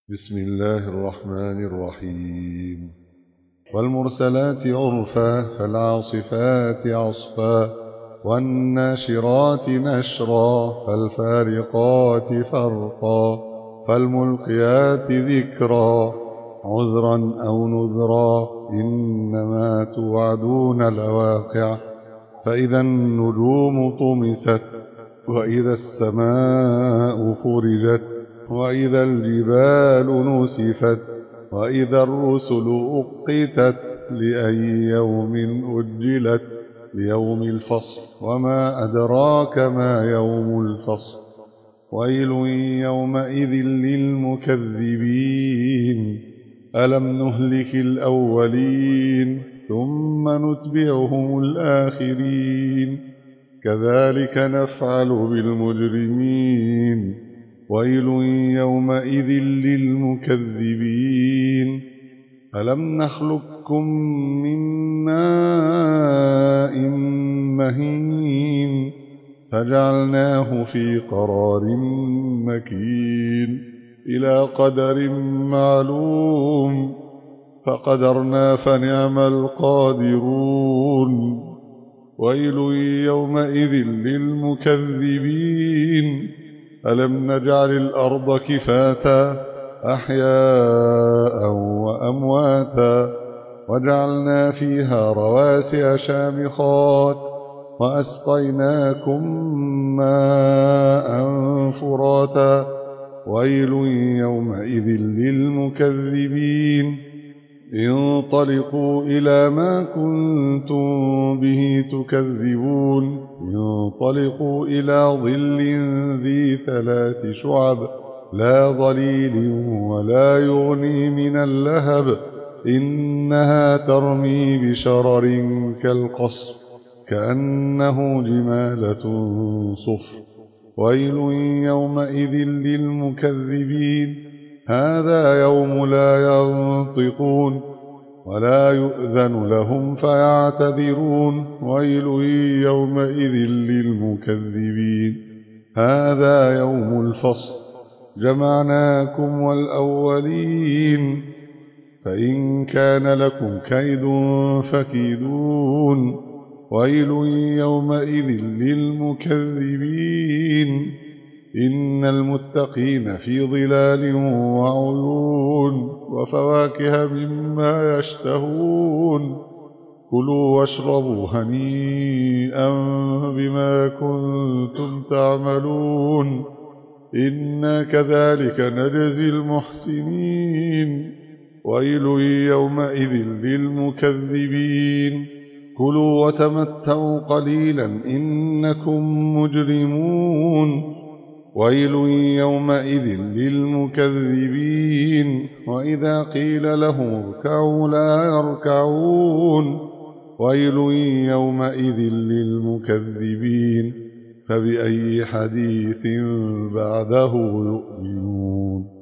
بسم الله الرحمن الرحيم والمرسلات عرفا فالعاصفات عصفا والناشرات نشرا فالفارقات فرقا فالملقيات ذكرا عذرا أو نذرا إنما توعدون لواقع فإذا النجوم طمست وإذا السماء فرجت وإذا الجبال نسفت وإذا الرسل أقتت لأي يوم أجلت ليوم الفصل وما أدراك ما يوم الفصل ويل يومئذ للمكذبين ألم نهلك الأولين ثم نتبعهم الآخرين كذلك نفعل بالمجرمين ويل يومئذ للمكذبين ألم نخلقكم من ماء مهين فجعلناه في قرار مكين إلى قدر معلوم فقدرنا فنعم القادرون ويل يومئذ للمكذبين ألم نجعل الأرض كفاتا أحياء وأمواتا وجعلنا فيها رواسي شامخات وأسقيناكم ماء فراتا ويل يومئذ للمكذبين انطلقوا إلى ما كنتم به تكذبون انطلقوا إلى ظل ذي 3 شعب لا ظليل ولا يغني من اللهب إنها ترمي بشرر كالقصر كأنه جمالة صفر ويل يومئذ للمكذبين هذا يوم لا ينطقون ولا يؤذن لهم فيعتذرون ويل يومئذ للمكذبين هذا يوم الفصل جمعناكم والأولين فإن كان لكم كيد فكيدون ويل يومئذ للمكذبين إن المتقين في ظلال وعيون وفواكه مما يشتهون كلوا واشربوا هنيئا بما كنتم تعملون إنا كذلك نجزي المحسنين ويل يومئذ للمكذبين كلوا وتمتعوا قليلا إنكم مجرمون ويل يومئذ للمكذبين وإذا قيل لهم اركعوا لا يركعون ويل يومئذ للمكذبين فبأي حديث بعده يؤمنون